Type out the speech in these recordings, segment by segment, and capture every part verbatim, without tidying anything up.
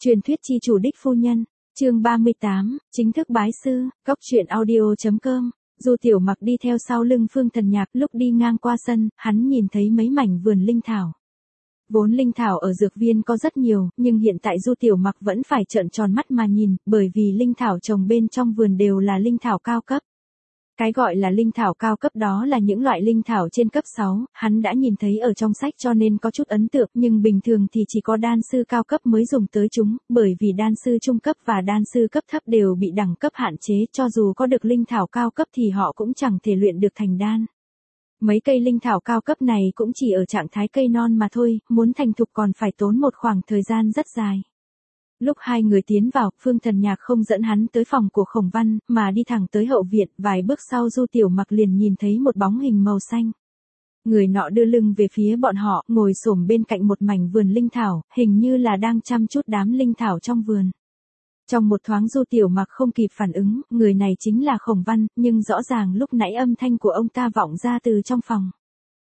Truyền thuyết chi chủ đích phu nhân, chương ba mươi tám, chính thức bái sư, góc truyện audio chấm com. Du Tiểu Mặc đi theo sau lưng Phương Thần Nhạc, lúc đi ngang qua sân, hắn nhìn thấy mấy mảnh vườn linh thảo. Vốn linh thảo ở dược viên có rất nhiều, nhưng hiện tại Du Tiểu Mặc vẫn phải trợn tròn mắt mà nhìn, bởi vì linh thảo trồng bên trong vườn đều là linh thảo cao cấp. Cái gọi là linh thảo cao cấp đó là những loại linh thảo trên cấp sáu, hắn đã nhìn thấy ở trong sách cho nên có chút ấn tượng, nhưng bình thường thì chỉ có đan sư cao cấp mới dùng tới chúng, bởi vì đan sư trung cấp và đan sư cấp thấp đều bị đẳng cấp hạn chế, cho dù có được linh thảo cao cấp thì họ cũng chẳng thể luyện được thành đan. Mấy cây linh thảo cao cấp này cũng chỉ ở trạng thái cây non mà thôi, muốn thành thục còn phải tốn một khoảng thời gian rất dài. Lúc hai người tiến vào, Phương Thần Nhạc không dẫn hắn tới phòng của Khổng Văn, mà đi thẳng tới hậu viện, vài bước sau Du Tiểu Mặc liền nhìn thấy một bóng hình màu xanh. Người nọ đưa lưng về phía bọn họ, ngồi xổm bên cạnh một mảnh vườn linh thảo, hình như là đang chăm chút đám linh thảo trong vườn. Trong một thoáng Du Tiểu Mặc không kịp phản ứng, người này chính là Khổng Văn, nhưng rõ ràng lúc nãy âm thanh của ông ta vọng ra từ trong phòng.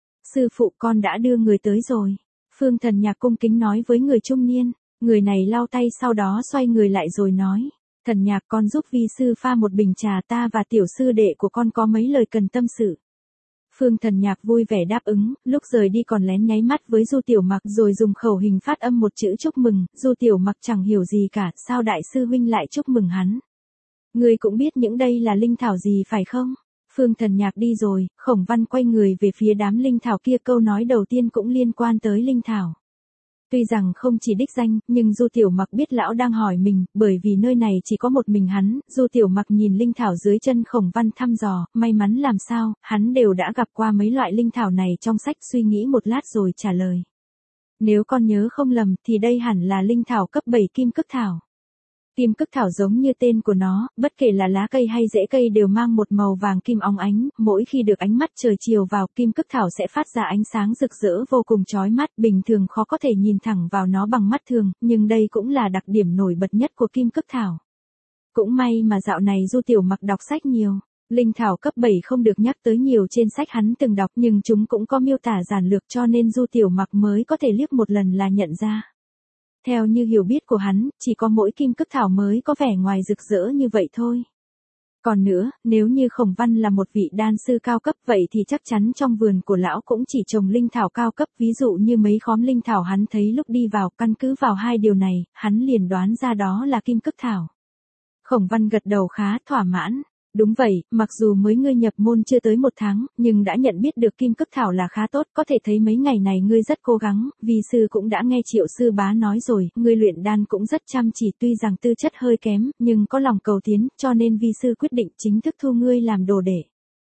Sư phụ, con đã đưa người tới rồi. Phương Thần Nhạc cung kính nói với người trung niên. Người này lau tay sau đó xoay người lại rồi nói, Thần Nhạc, con giúp vi sư pha một bình trà, ta và tiểu sư đệ của con có mấy lời cần tâm sự. Phương Thần Nhạc vui vẻ đáp ứng, lúc rời đi còn lén nháy mắt với Du Tiểu Mặc rồi dùng khẩu hình phát âm một chữ chúc mừng. Du Tiểu Mặc chẳng hiểu gì cả, sao đại sư huynh lại chúc mừng hắn. Ngươi cũng biết những đây là linh thảo gì phải không? Phương Thần Nhạc đi rồi, Khổng Văn quay người về phía đám linh thảo kia, câu nói đầu tiên cũng liên quan tới linh thảo. Tuy rằng không chỉ đích danh, nhưng Du Tiểu Mặc biết lão đang hỏi mình, bởi vì nơi này chỉ có một mình hắn. Du Tiểu Mặc nhìn linh thảo dưới chân Khổng Văn thăm dò, may mắn làm sao, hắn đều đã gặp qua mấy loại linh thảo này trong sách, suy nghĩ một lát rồi trả lời. Nếu con nhớ không lầm thì đây hẳn là linh thảo cấp bảy kim cức thảo. Kim cức thảo giống như tên của nó, bất kể là lá cây hay rễ cây đều mang một màu vàng kim óng ánh, mỗi khi được ánh mắt trời chiều vào, kim cức thảo sẽ phát ra ánh sáng rực rỡ vô cùng chói mắt, bình thường khó có thể nhìn thẳng vào nó bằng mắt thường, nhưng đây cũng là đặc điểm nổi bật nhất của kim cức thảo. Cũng may mà dạo này Du Tiểu Mặc đọc sách nhiều. Linh thảo cấp bảy không được nhắc tới nhiều trên sách hắn từng đọc, nhưng chúng cũng có miêu tả giản lược cho nên Du Tiểu Mặc mới có thể liếc một lần là nhận ra. Theo như hiểu biết của hắn, chỉ có mỗi kim cức thảo mới có vẻ ngoài rực rỡ như vậy thôi. Còn nữa, nếu như Khổng Văn là một vị đan sư cao cấp vậy thì chắc chắn trong vườn của lão cũng chỉ trồng linh thảo cao cấp, ví dụ như mấy khóm linh thảo hắn thấy lúc đi vào, căn cứ vào hai điều này, hắn liền đoán ra đó là kim cức thảo. Khổng Văn gật đầu khá thỏa mãn. Đúng vậy, mặc dù mới ngươi nhập môn chưa tới một tháng, nhưng đã nhận biết được kim cức thảo là khá tốt, có thể thấy mấy ngày này ngươi rất cố gắng, vi sư cũng đã nghe Triệu sư bá nói rồi, ngươi luyện đan cũng rất chăm chỉ, tuy rằng tư chất hơi kém, nhưng có lòng cầu tiến, cho nên vi sư quyết định chính thức thu ngươi làm đồ đệ.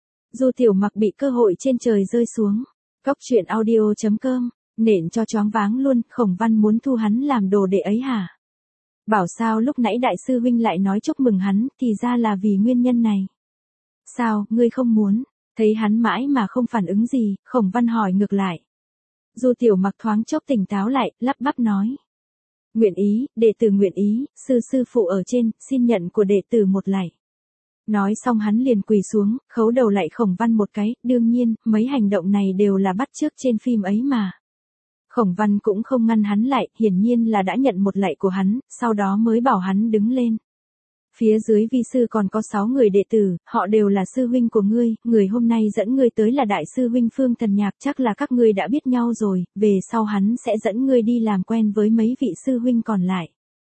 Du Tiểu Mặc bị cơ hội trên trời rơi xuống. Góc truyện audio chấm com, nện cho choáng váng luôn, Khổng Văn muốn thu hắn làm đồ đệ ấy hả? Bảo sao lúc nãy đại sư huynh lại nói chúc mừng hắn, thì ra là vì nguyên nhân này. Sao, ngươi không muốn? Thấy hắn mãi mà không phản ứng gì, Khổng Văn hỏi ngược lại. Du Tiểu Mặc thoáng chốc tỉnh táo lại, lắp bắp nói. Nguyện ý, đệ tử nguyện ý, sư sư phụ ở trên, xin nhận của đệ tử một lạy. Nói xong hắn liền quỳ xuống, khấu đầu lại Khổng Văn một cái, đương nhiên, mấy hành động này đều là bắt chước trên phim ấy mà. Khổng Văn cũng không ngăn hắn lại, hiển nhiên là đã nhận một lạy của hắn, sau đó mới bảo hắn đứng lên. Phía dưới vi sư còn có sáu người đệ tử, họ đều là sư huynh của ngươi, người hôm nay dẫn ngươi tới là đại sư huynh Phương Thần Nhạc, chắc là các ngươi đã biết nhau rồi, về sau hắn sẽ dẫn ngươi đi làm quen với mấy vị sư huynh còn lại.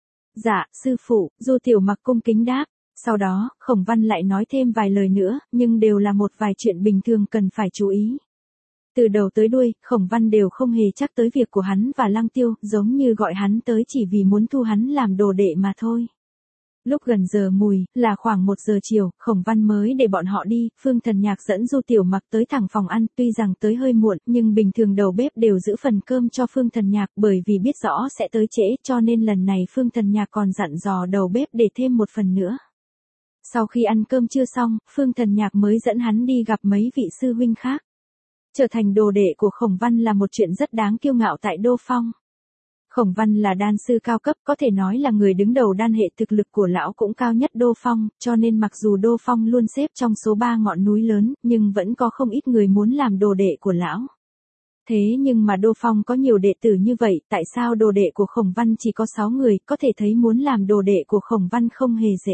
Dạ, sư phụ, Du Tiểu Mặc cung kính đáp. Sau đó, Khổng Văn lại nói thêm vài lời nữa, nhưng đều là một vài chuyện bình thường cần phải chú ý. Từ đầu tới đuôi, Khổng Văn đều không hề chắc tới việc của hắn và Lăng Tiêu, giống như gọi hắn tới chỉ vì muốn thu hắn làm đồ đệ mà thôi. Lúc gần giờ mùi, là khoảng một giờ chiều, Khổng Văn mới để bọn họ đi, Phương Thần Nhạc dẫn Du Tiểu Mặc tới thẳng phòng ăn, tuy rằng tới hơi muộn, nhưng bình thường đầu bếp đều giữ phần cơm cho Phương Thần Nhạc, bởi vì biết rõ sẽ tới trễ, cho nên lần này Phương Thần Nhạc còn dặn dò đầu bếp để thêm một phần nữa. Sau khi ăn cơm chưa xong, Phương Thần Nhạc mới dẫn hắn đi gặp mấy vị sư huynh khác. Trở thành đồ đệ của Khổng Văn là một chuyện rất đáng kiêu ngạo tại Đô Phong. Khổng Văn là đan sư cao cấp, có thể nói là người đứng đầu đan hệ, thực lực của lão cũng cao nhất Đô Phong, cho nên mặc dù Đô Phong luôn xếp trong số ba ngọn núi lớn, nhưng vẫn có không ít người muốn làm đồ đệ của lão. Thế nhưng mà Đô Phong có nhiều đệ tử như vậy, tại sao đồ đệ của Khổng Văn chỉ có sáu người, có thể thấy muốn làm đồ đệ của Khổng Văn không hề dễ.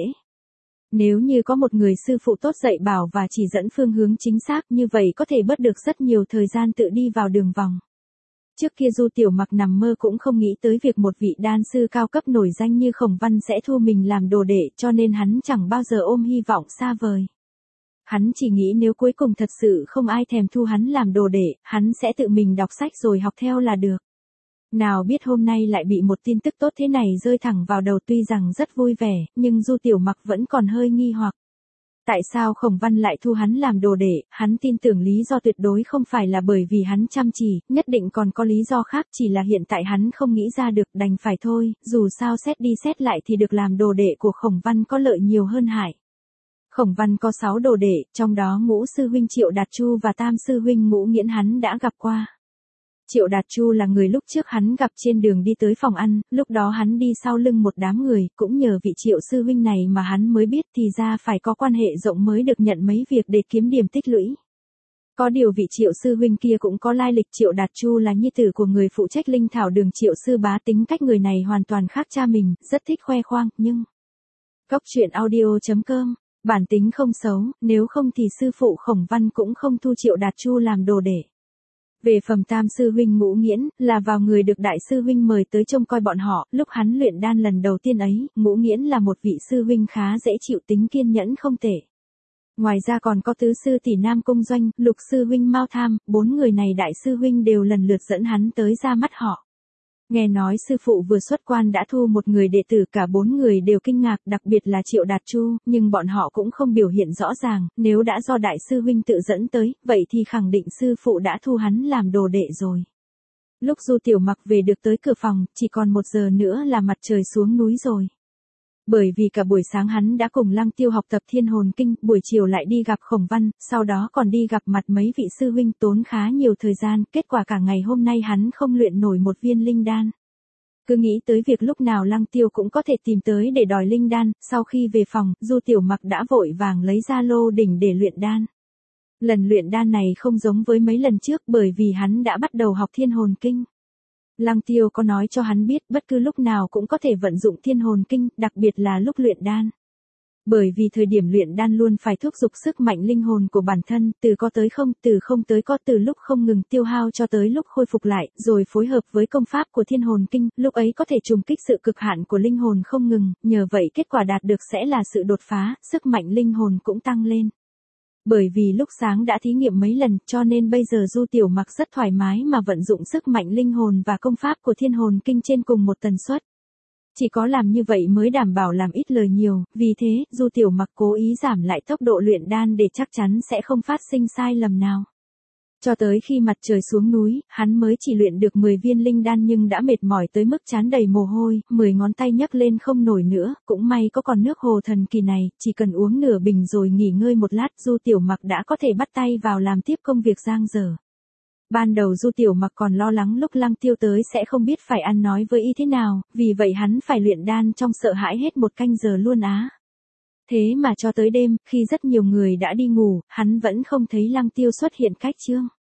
Nếu như có một người sư phụ tốt dạy bảo và chỉ dẫn phương hướng chính xác như vậy có thể bớt được rất nhiều thời gian tự đi vào đường vòng. Trước kia Du Tiểu Mặc nằm mơ cũng không nghĩ tới việc một vị đan sư cao cấp nổi danh như Khổng Văn sẽ thu mình làm đồ đệ, cho nên hắn chẳng bao giờ ôm hy vọng xa vời. Hắn chỉ nghĩ nếu cuối cùng thật sự không ai thèm thu hắn làm đồ đệ, hắn sẽ tự mình đọc sách rồi học theo là được. Nào biết hôm nay lại bị một tin tức tốt thế này rơi thẳng vào đầu, tuy rằng rất vui vẻ, nhưng Du Tiểu Mặc vẫn còn hơi nghi hoặc. Tại sao Khổng Văn lại thu hắn làm đồ đệ, hắn tin tưởng lý do tuyệt đối không phải là bởi vì hắn chăm chỉ, nhất định còn có lý do khác, chỉ là hiện tại hắn không nghĩ ra được, đành phải thôi, dù sao xét đi xét lại thì được làm đồ đệ của Khổng Văn có lợi nhiều hơn hại. Khổng Văn có sáu đồ đệ, trong đó Ngũ sư huynh Triệu Đạt Chu và Tam sư huynh Ngũ Nghiễn hắn đã gặp qua. Triệu Đạt Chu là người lúc trước hắn gặp trên đường đi tới phòng ăn, lúc đó hắn đi sau lưng một đám người, cũng nhờ vị Triệu sư huynh này mà hắn mới biết thì ra phải có quan hệ rộng mới được nhận mấy việc để kiếm điểm tích lũy. Có điều vị Triệu sư huynh kia cũng có lai lịch, Triệu Đạt Chu là nhi tử của người phụ trách linh thảo đường Triệu sư bá, tính cách người này hoàn toàn khác cha mình, rất thích khoe khoang, nhưng... Cốc truyện audio chấm com, bản tính không xấu, nếu không thì sư phụ Khổng Văn cũng không thu Triệu Đạt Chu làm đồ đệ. Về phẩm Tam sư huynh Ngũ Nghiễn, là vào người được đại sư huynh mời tới trông coi bọn họ, lúc hắn luyện đan lần đầu tiên ấy, Ngũ Nghiễn là một vị sư huynh khá dễ chịu, tính kiên nhẫn không tệ. Ngoài ra còn có tứ sư tỷ Nam Cung Doanh, lục sư huynh Mao Tham, bốn người này đại sư huynh đều lần lượt dẫn hắn tới ra mắt họ. Nghe nói sư phụ vừa xuất quan đã thu một người đệ tử, cả bốn người đều kinh ngạc, đặc biệt là Triệu Đạt Chu, nhưng bọn họ cũng không biểu hiện rõ ràng, nếu đã do đại sư huynh tự dẫn tới, vậy thì khẳng định sư phụ đã thu hắn làm đồ đệ rồi. Lúc Du Tiểu Mặc về được tới cửa phòng, chỉ còn một giờ nữa là mặt trời xuống núi rồi. Bởi vì cả buổi sáng hắn đã cùng Lăng Tiêu học tập Thiên Hồn Kinh, buổi chiều lại đi gặp Khổng Văn, sau đó còn đi gặp mặt mấy vị sư huynh, tốn khá nhiều thời gian, kết quả cả ngày hôm nay hắn không luyện nổi một viên linh đan. Cứ nghĩ tới việc lúc nào Lăng Tiêu cũng có thể tìm tới để đòi linh đan, sau khi về phòng, Du Tiểu Mặc đã vội vàng lấy ra lô đỉnh để luyện đan. Lần luyện đan này không giống với mấy lần trước bởi vì hắn đã bắt đầu học Thiên Hồn Kinh. Lăng Tiêu có nói cho hắn biết bất cứ lúc nào cũng có thể vận dụng Thiên Hồn Kinh, đặc biệt là lúc luyện đan. Bởi vì thời điểm luyện đan luôn phải thúc giục sức mạnh linh hồn của bản thân, từ có tới không, từ không tới có, từ lúc không ngừng tiêu hao cho tới lúc khôi phục lại, rồi phối hợp với công pháp của Thiên Hồn Kinh, lúc ấy có thể trùng kích sự cực hạn của linh hồn không ngừng, nhờ vậy kết quả đạt được sẽ là sự đột phá, sức mạnh linh hồn cũng tăng lên. Bởi vì lúc sáng đã thí nghiệm mấy lần, cho nên bây giờ Du Tiểu Mặc rất thoải mái mà vận dụng sức mạnh linh hồn và công pháp của Thiên Hồn Kinh trên cùng một tần suất. Chỉ có làm như vậy mới đảm bảo làm ít lời nhiều, vì thế, Du Tiểu Mặc cố ý giảm lại tốc độ luyện đan để chắc chắn sẽ không phát sinh sai lầm nào. Cho tới khi mặt trời xuống núi, hắn mới chỉ luyện được mười viên linh đan nhưng đã mệt mỏi tới mức trán đầy mồ hôi, mười ngón tay nhấc lên không nổi nữa, cũng may có còn nước hồ thần kỳ này, chỉ cần uống nửa bình rồi nghỉ ngơi một lát, Du Tiểu Mặc đã có thể bắt tay vào làm tiếp công việc giang dở. Ban đầu Du Tiểu Mặc còn lo lắng lúc Lăng Tiêu tới sẽ không biết phải ăn nói với y thế nào, vì vậy hắn phải luyện đan trong sợ hãi hết một canh giờ luôn á. Thế mà cho tới đêm, khi rất nhiều người đã đi ngủ, hắn vẫn không thấy Lăng Tiêu xuất hiện cách chương.